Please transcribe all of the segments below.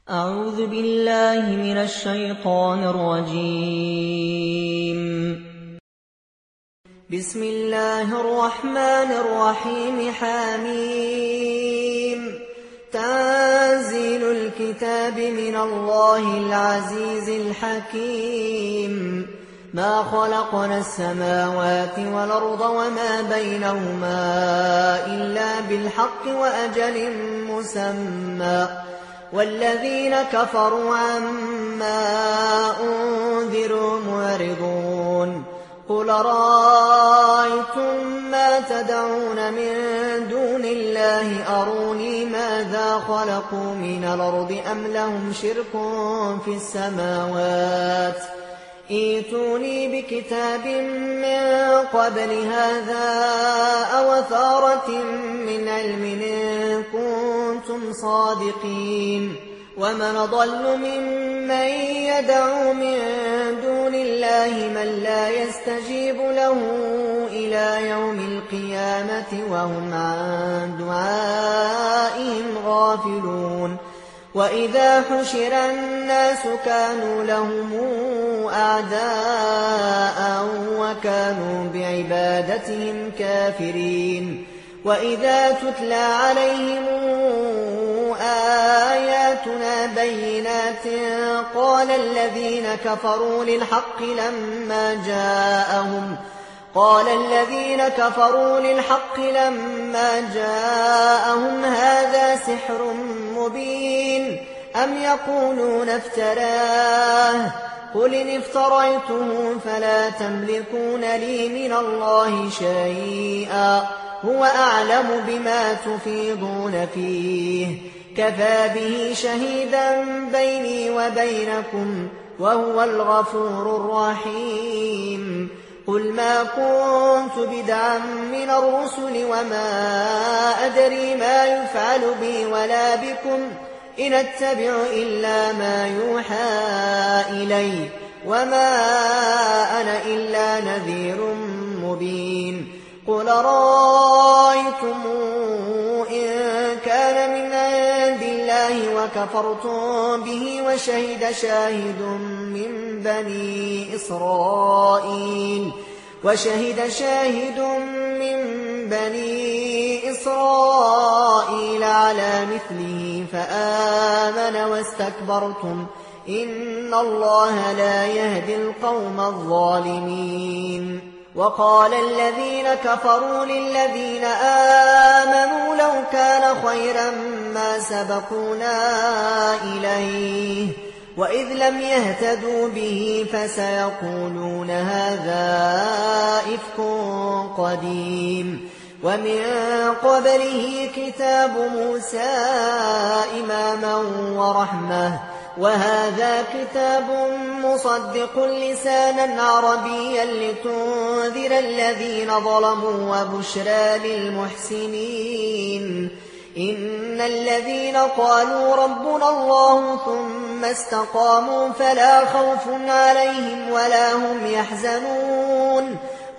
أعوذ بالله من الشيطان الرجيم. بسم الله الرحمن الرحيم. حميم. تنزيل الكتاب من الله العزيز الحكيم. ما خلقنا السماوات والأرض وما بينهما إلا بالحق وأجل مسمى، والذين كفروا عما أنذروا معرضون. قل رأيتم ما تدعون من دون الله أروني ماذا خلقوا من الأرض أم لهم شرك في السماوات، ائتوني بكتاب من قبل هذا أو أثارة من علم إن كنتم صادقين. ومن أضل ممن يدعو من دون الله من لا يستجيب له إلى يوم القيامة وهم عن دعائهم غافلون. وإذا حشر الناس كانوا لهم أعداء وكانوا بعبادتهم كافرين. وإذا تتلى عليهم آياتنا بينات قال الذين كفروا للحق لما جاءهم هذا سحر مبين أم يقولون افتراه، قل إن افتريته فلا تملكون لي من الله شيئا هو أعلم بما تفيضون فيه، كفى به شهيدا بيني وبينكم وهو الغفور الرحيم. قل ما كنت بدعا من الرسل وما أدري ما يفعل بي ولا بكم إن أتبع إلا ما يوحى إلي وما أنا إلا نذير مبين. قل رأيتم إن كان من عند الله وكفرتم به وشهد شاهد من بني إسرائيل على مثله فآمن واستكبرتم إن الله لا يهدي القوم الظالمين. وقال الذين كفروا للذين آمنوا لو كان خيرا ما سبقونا إليه وإذ لم يهتدوا به فسيقولون هذا إفك قديم. ومن قبله كتاب موسى إماما ورحمة، وهذا كتاب مصدق لسانا عربيا لتنذر الذين ظلموا وبشرى للمحسنين. إن الذين قالوا ربنا الله ثم استقاموا فلا خوف عليهم ولا هم يحزنون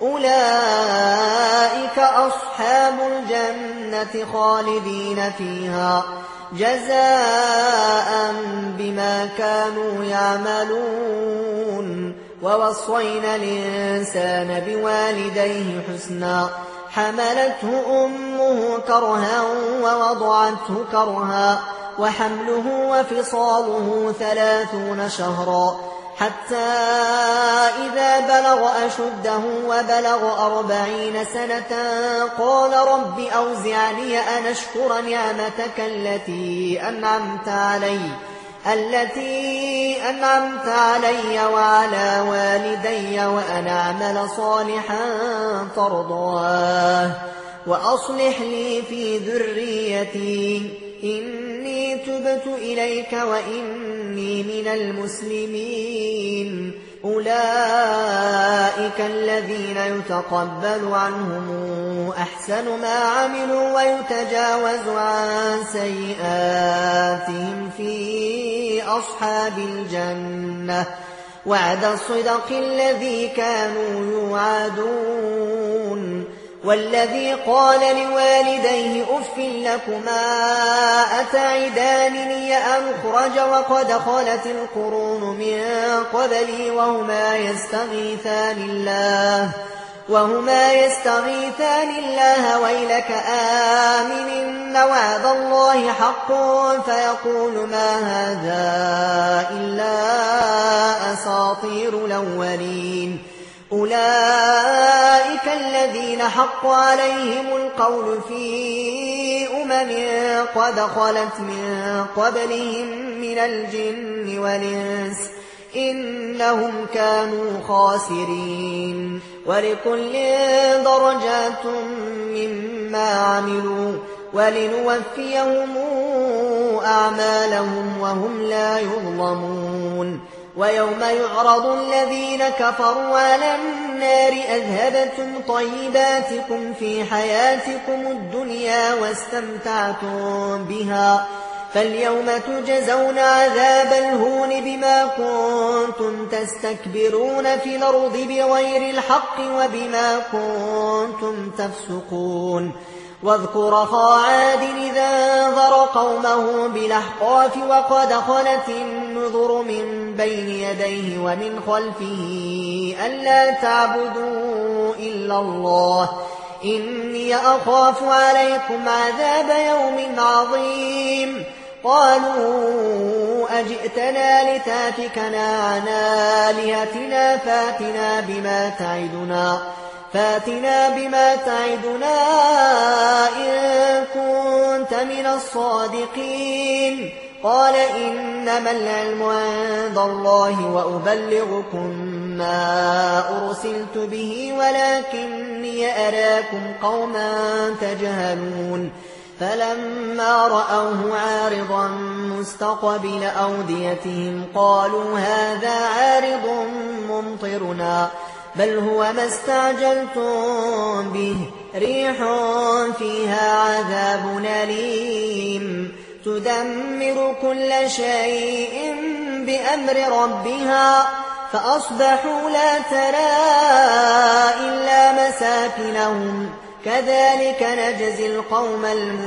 أولئك أصحاب الجنة خالدين فيها جزاء بما كانوا يعملون. ووصينا الإنسان بوالديه حسنا حملته أمه كرها ووضعته كرها وحمله وفصاله 30 شهرا حتى إذا بلغ أشده وبلغ 40 سنة قال رب أوزعني أن أشكر نعمتك التي أنعمت علي وعلى والدي وأن أعمل صالحا ترضاه وأصلح لي في ذريتي إني تبت إليك وإني من المسلمين. أولئك الذين يتقبل عنهم أحسن ما عملوا ويتجاوز عن سيئاتهم في أصحاب الجنة وعد الصدق الذي كانوا يوعدون. والذي قال لوالديه أف لكما أتعدانني أن أخرج وقد خلت القرون من قبلي وهما يستغيثان الله ويلك آمن إن وعد الله حق فيقول ما هذا إلا أساطير الأولين أولئك الذين حق عليهم القول في قد خلت من قبلهم من الجن والإنس إنهم كانوا خاسرين ولكل درجات مما عملوا ولنوفيهم أعمالهم وهم لا يظلمون ويوم يعرض الذين كفروا على النار أذهبتم طيباتكم في حياتكم الدنيا واستمتعتم بها فاليوم تجزون عذاب الهون بما كنتم تستكبرون في الأرض بغير الحق وبما كنتم تفسقون واذكر أخا عاد إذا أنذر قومه بالأحقاف وقد خلت النذر من بين يديه ومن خلفه ألا تعبدوا إلا الله إني أخاف عليكم عذاب يوم عظيم قالوا أجئتنا لتافكنا عن آلهتنا فاتنا بما تعدنا إن كنت من الصادقين قال إنما العلم عند الله وأبلغكم ما أرسلت به ولكني أراكم قوما تجهلون فلما رأوه عارضا مستقبل أوديتهم قالوا هذا عارض ممطرنا بل هو ما استعجلتم به ريح فيها عذاب أليم تدمر كل شيء بأمر ربها فأصبحوا لا ترى إلا مساكنهم كذلك نجزي القوم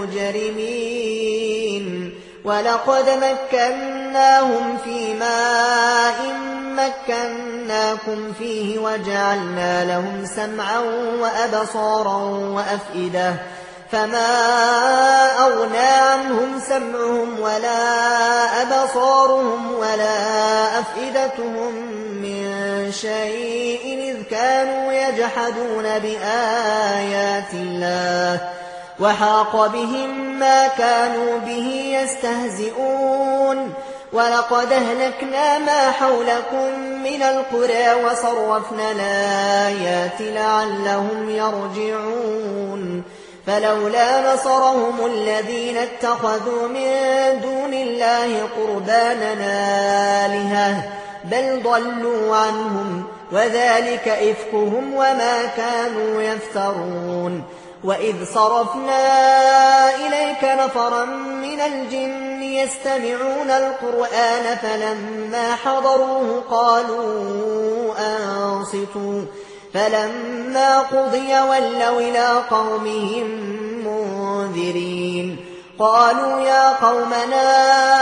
المجرمين ولقد مكناهم في ماء مكناكم فيه وجعلنا لهم سمعا وأبصارا وأفئدة فما أغنى عنهم سمعهم ولا أبصارهم ولا أفئدتهم من شيء إذ كانوا يجحدون بآيات الله وحاق بهم ما كانوا به يستهزئون ولقد أهلكنا ما حولكم من القرى وصرفنا الآيات لعلهم يرجعون فلولا نصرهم الذين اتخذوا من دون الله قربانا آلهة بل ضلوا عنهم وذلك إفكهم وما كانوا يفترون وإذ صرفنا إليك نفرا من الجن يستمعون القرآن فلما حضروه قالوا أنصتوا فلما قضي ولوا إلى قومهم منذرين قالوا يا قومنا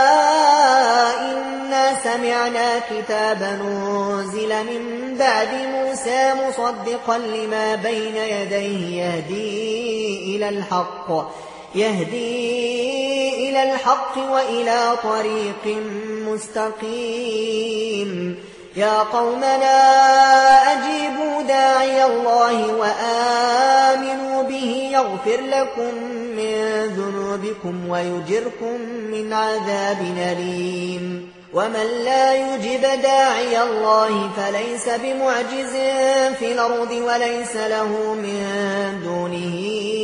إنا سمعنا كتابا أنزل من بعد موسى مصدقا لما بين يديه يهدي إلى الحق وإلى طريق مستقيم يا قومنا أجيبوا داعي الله وآمنوا به يغفر لكم من ذنوبكم ويجركم من عذاب أليم ومن لا يجب داعي الله فليس بمعجز في الأرض وليس له من دونه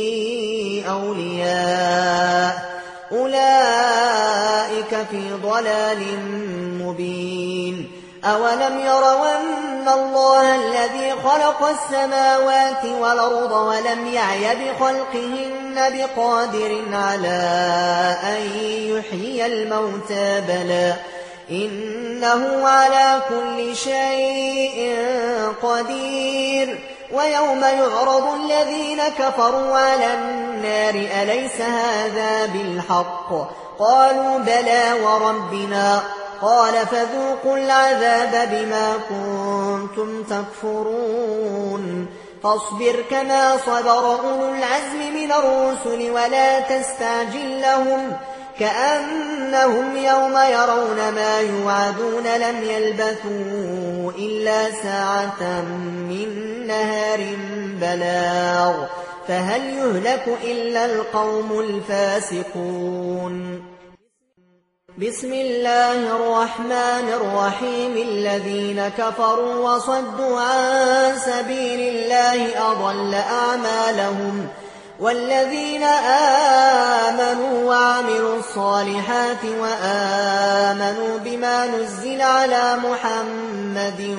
أولياء أولئك في ضلال مبين أولم يروا أن الله الذي خلق السماوات والأرض ولم يعي بخلقهن بقادر على أن يحيي الموتى بلى إنه على كل شيء قدير ويوم يعرض الذين كفروا على النار أليس هذا بالحق؟ قالوا بلى وربنا. قال فذوقوا العذاب بما كنتم تكفرون. فاصبر كما صبر أولو العزم من الرسل ولا تستعجل لهم كأنهم يوم يرون ما يوعدون لم يلبثوا إلا ساعة من نهار بلاغ فهل يهلك إلا القوم الفاسقون. بسم الله الرحمن الرحيم. الذين كفروا وصدوا عن سبيل الله أضل أعمالهم والذين آمنوا وعملوا الصالحات وآمنوا بما نزل على محمد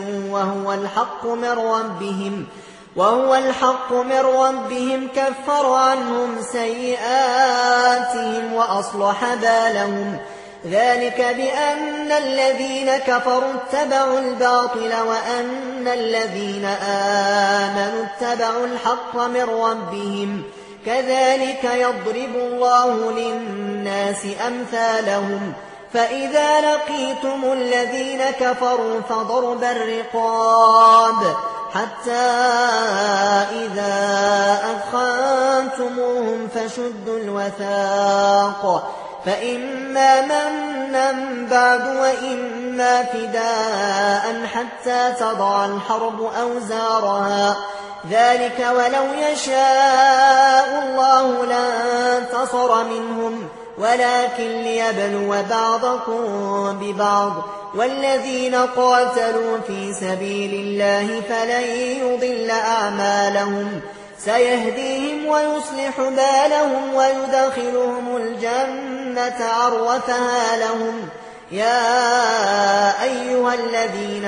وهو الحق من ربهم كفر عنهم سيئاتهم وأصلح بالهم ذلك بأن الذين كفروا اتبعوا الباطل وأن الذين آمنوا اتبعوا الحق من ربهم كذلك يضرب الله للناس أمثالهم. فإذا لقيتم الذين كفروا فضرب الرقاب حتى إذا أثخنتموهم فشدوا الوثاق فإما منا بعد وإما فداء حتى تضع الحرب أوزارها ذلك ولو يشاء الله لانتصر منهم ولكن ليبلو بعضكم ببعض والذين قاتلوا في سبيل الله فلن يضل أعمالهم سيهديهم ويصلح بالهم ويدخلهم الجنة عرفها لهم. يا أيها الذين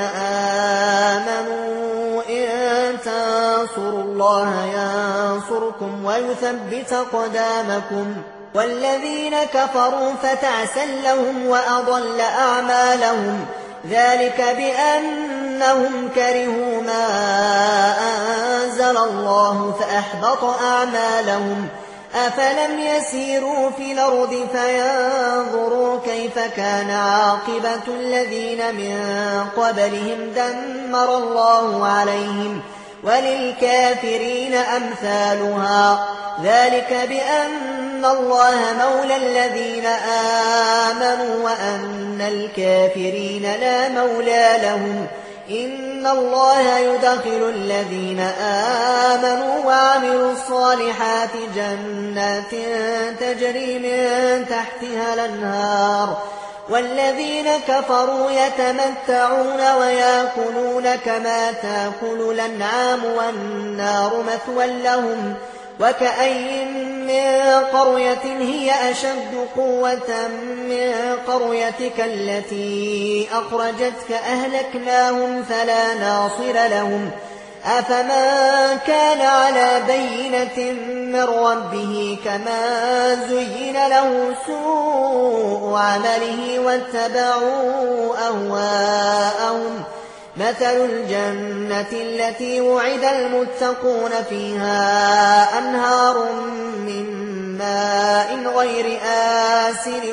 آمنوا إن تنصروا الله ينصركم ويثبت أقدامكم والذين كفروا فتعسا لهم وأضل أعمالهم ذلك بأنهم كرهوا ما أنزل الله فأحبط أعمالهم. أفلم يسيروا في الأرض فينظروا كيف كان عاقبة الذين من قبلهم دمر الله عليهم وللكافرين أمثالها ذلك بأن الله مولى الذين آمنوا وأن الكافرين لا مولى لهم. إن الله يدخل الذين آمنوا وعملوا الصالحات جنات تجري من تحتها الأنهار والذين كفروا يتمتعون ويأكلون كما تأكل الأنعام والنار مثوى لهم. وكأي من قرية هي أشد قوة من قريتك التي أخرجتك أهلكناهم فلا ناصر لهم. أفمن كان على بينة من ربه كما زين له سوء عمله واتبعوا أهواءهم مثل الجنة التي وعد المتقون فيها أنهار من ماء غير آسن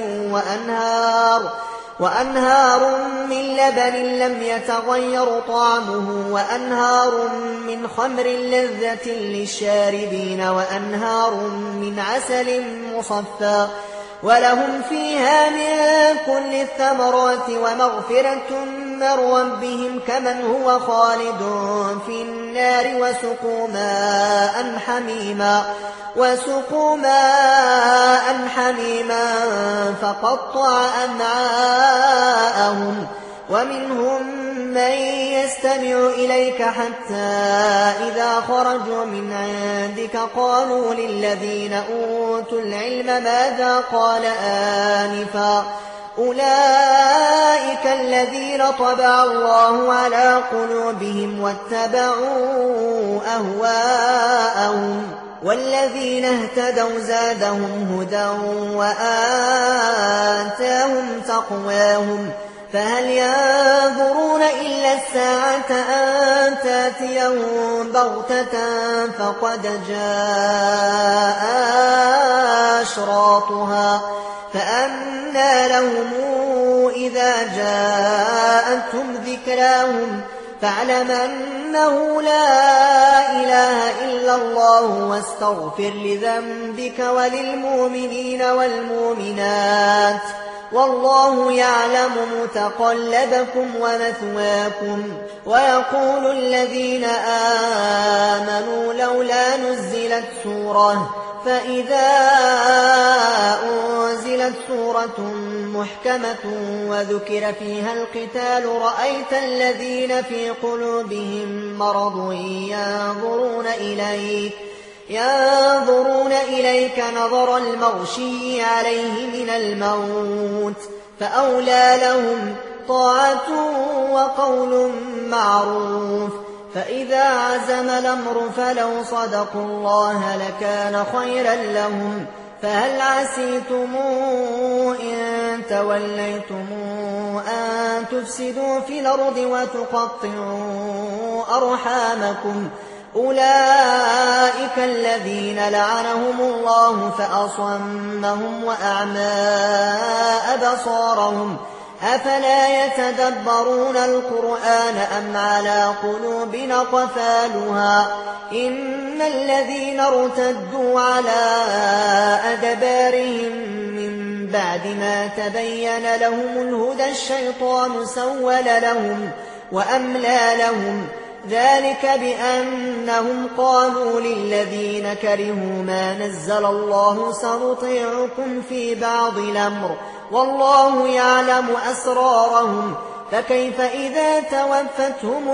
وأنهار من لبن لم يتغير طعمه وأنهار من خمر لذة للشاربين وأنهار من عسل مصفى ولهم فيها من كل الثمرات ومغفرة من ربهم كمن هو خالد في النار وسقوا ماء حميما فقطع أمعاءهم. ومنهم من يستمع إليك حتى إذا خرجوا من عندك قالوا للذين أوتوا العلم ماذا قال آنفا أولئك الذين طبع الله على قلوبهم واتبعوا أهواءهم والذين اهتدوا زادهم هدى وآتاهم تقواهم فهل ينظرون إلا الساعة أن تأتيهم بغتة فقد جاء أشراطها فأنى لهم إذا جاءتهم ذكراهم فاعلم أنه لا إله إلا الله واستغفر لذنبك وللمؤمنين والمؤمنات والله يعلم متقلبكم ومثواكم. ويقول الذين آمنوا لولا نزلت سورة فإذا أنزلت سورة محكمة وذكر فيها القتال رأيت الذين في قلوبهم مرض ينظرون إليك نظر المغشي عليه من الموت فأولى لهم طاعة وقول معروف. فإذا عزم الأمر فلو صدقوا الله لكان خيرا لهم. فهل عسيتم إن توليتم أن تفسدوا في الأرض وتقطعوا أرحامكم أولئك الذين لعنهم الله فأصمهم وأعمى أبصارهم أفلا يتدبرون القرآن أم على قلوب أقفالها إن الذين ارتدوا على أدبارهم من بعد ما تبين لهم الهدى الشيطان سول لهم وأملى لهم ذلك بأنهم قالوا للذين كرهوا ما نزل الله سنطيعكم في بعض الأمر والله يعلم أسرارهم فكيف إذا توفتهم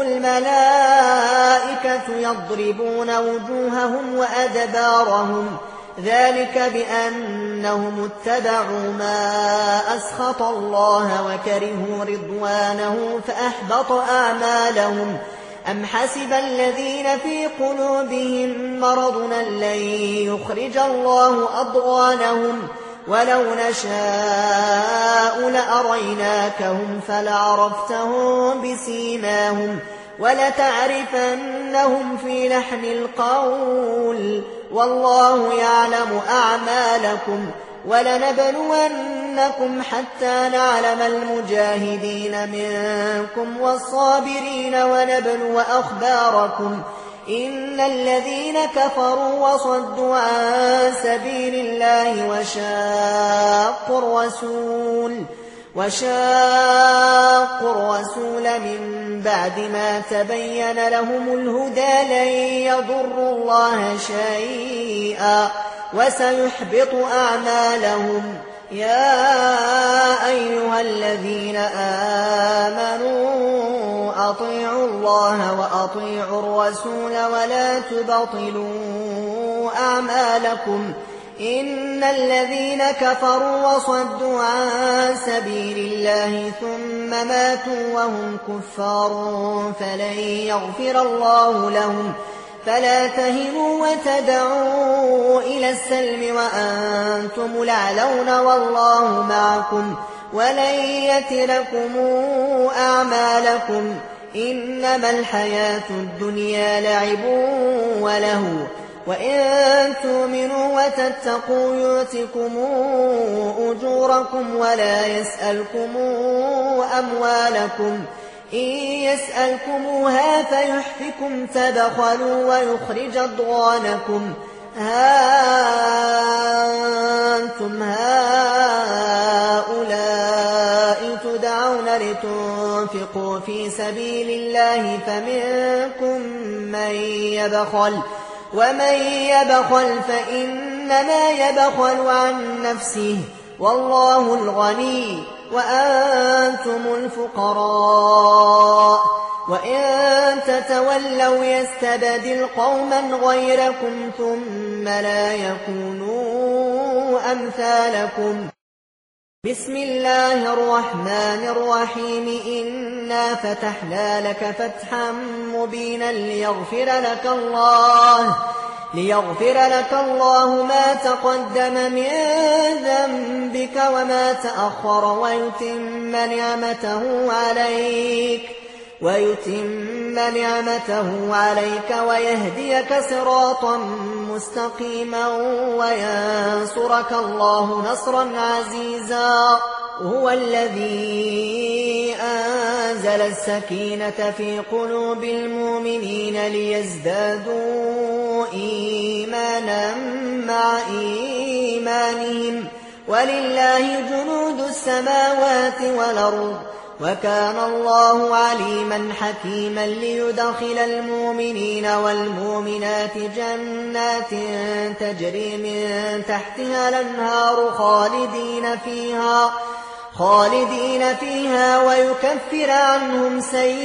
الملائكة يضربون وجوههم وأدبارهم ذلك بأنهم اتبعوا ما أسخط الله وكرهوا رضوانه فأحبط أعمالهم. أم حسب الذين في قلوبهم مرض لن يخرج الله أضغانهم ولو نشاء لأريناكهم فلعرفتهم بسيماهم ولتعرفنهم في لحن القول والله يعلم أعمالكم ولنبلونكم حتى نعلم المجاهدين منكم والصابرين ونبلو أخباركم إن الذين كفروا وصدوا عن سبيل الله وشاقوا الرسول من بعد ما تبين لهم الهدى لن يضروا الله شيئا وسيحبط أعمالهم. يا أيها الذين آمنوا أطيعوا الله وأطيعوا الرسول ولا تبطلوا أعمالكم إن الذين كفروا وصدوا عن سبيل الله ثم ماتوا وهم كفار فلن يغفر الله لهم فلا تهنوا وتدعوا إلى السلم وأنتم الأعلون والله معكم ولن يتركم أعمالكم إنما الحياة الدنيا لعب ولهو وإن تؤمنوا وتتقوا يؤتكم أجوركم ولا يسألكم أموالكم إن يسألكموها فيحفكم تبخلوا ويخرج أضغانكم ها أنتم هؤلاء تدعون لتنفقوا في سبيل الله فمنكم من يبخل ومن يبخل فإنما يبخل عن نفسه والله الغني وأنتم الفقراء وإن تتولوا يستبدل قوما غيركم ثم لا يكونوا أمثالكم. بسم الله الرحمن الرحيم إنا فتحنا لك فتحا مبينا ليغفر لك الله ما تقدم من ذنبك وما تأخر ويتم نعمته عليك ويهديك صراطا مستقيما وينصرك الله نصرا عزيزا. هو الذي أنزل السكينة في قلوب المؤمنين ليزدادوا إيمانا مع إيمانهم ولله جنود السماوات والأرض وكان الله عليما حكيما. ليدخل المؤمنين والمؤمنات جنات تجري من تحتها الأنهار خالدين فيها ويكفر عنهم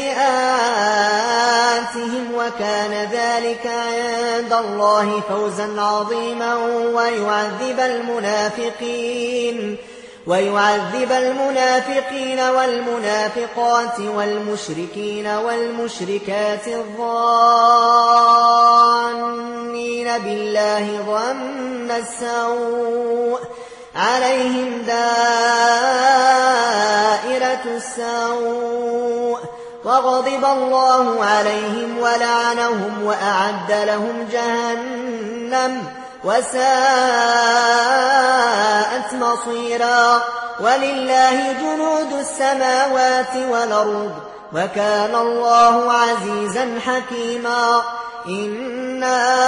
سيئاتهم وكان ذلك عند الله فوزا عظيما. ويعذب المنافقين والمنافقات والمشركين والمشركات الظانين بالله ظن السوء عليهم دائرة السوء وغضب الله عليهم ولعنهم وأعد لهم جهنم وساءت مصيرا. ولله جنود السماوات والأرض وكان الله عزيزا حكيما. إنا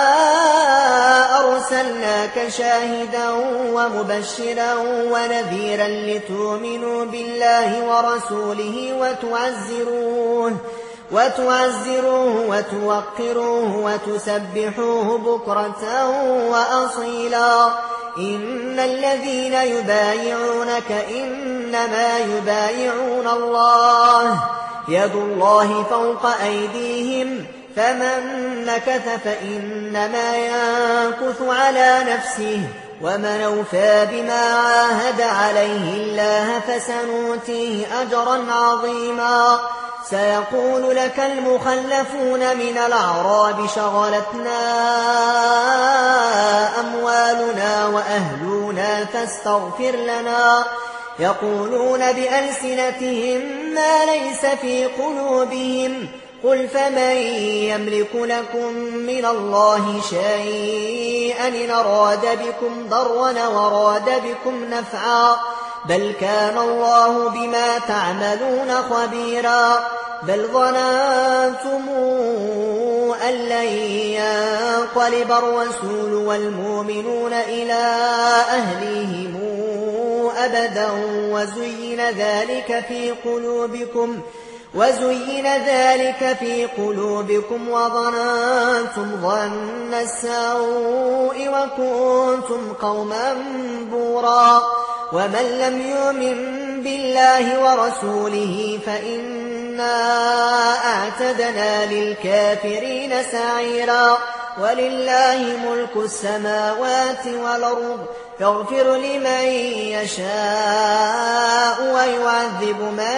أرسلناك شاهدا ومبشرا ونذيرا لتؤمنوا بالله ورسوله وتعزروه وتوقروه وتسبحوه بكرة وأصيلا. إن الذين يبايعونك إنما يبايعون الله يد الله فوق أيديهم فمن نكث فإنما ينكث على نفسه ومن أوفى بما عاهد عليه الله فسنؤتيه أجرا عظيما. سيقول لك المخلفون من الأعراب شغلتنا أموالنا وأهلنا فاستغفر لنا يقولون بألسنتهم ما ليس في قلوبهم قل فمن يملك لكم من الله شيئا إن أراد بكم ضرا وراد بكم نفعا بل كان الله بما تعملون خبيرا. بل ظننتم أن لن ينقلب الرسول والمؤمنون إلى أهليهم أبدا وزين ذلك في قلوبكم وظننتم ظن السوء وكنتم قوما بورا. ومن لم يؤمن بالله ورسوله فإنا أعتدنا للكافرين سعيرا. ولله ملك السماوات والأرض يغفر لمن يشاء ويعذب من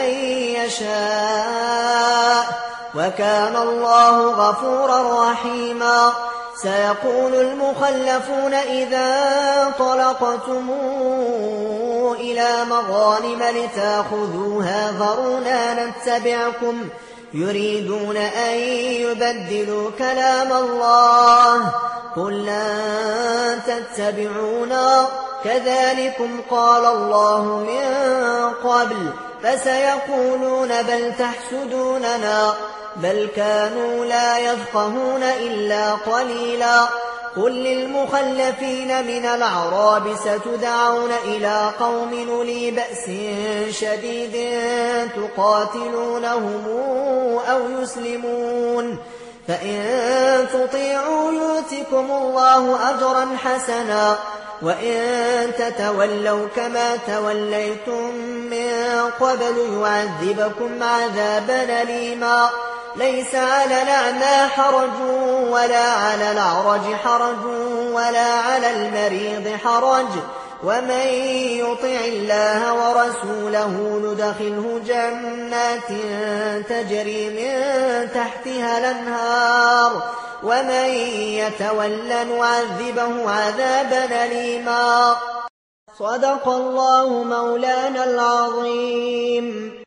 يشاء وكان الله غفورا رحيما. سيقول المخلفون إذا انطلقتم إلى مغانم لتأخذوها ذرونا نتبعكم يريدون أن يبدلوا كلام الله قل لن تتبعونا كذلكم قال الله من قبل فسيقولون بل تحسدوننا بل كانوا لا يفقهون إلا قليلا. قل للمخلفين من الأعراب ستدعون إلى قوم أولي بأس شديد تقاتلونهم أو يسلمون فإن تطيعوا يؤتكم الله أجرا حسنا وإن تتولوا كما توليتم من قبل يعذبكم عذابا أليما. ليس على الأعمى حرج ولا على الأعرج حرج ولا على المريض حرج ومن يطع الله ورسوله ندخله جنات تجري من تحتها الأنهار ومن يتول نعذبه عذابا أليما. صدق الله مولانا العظيم.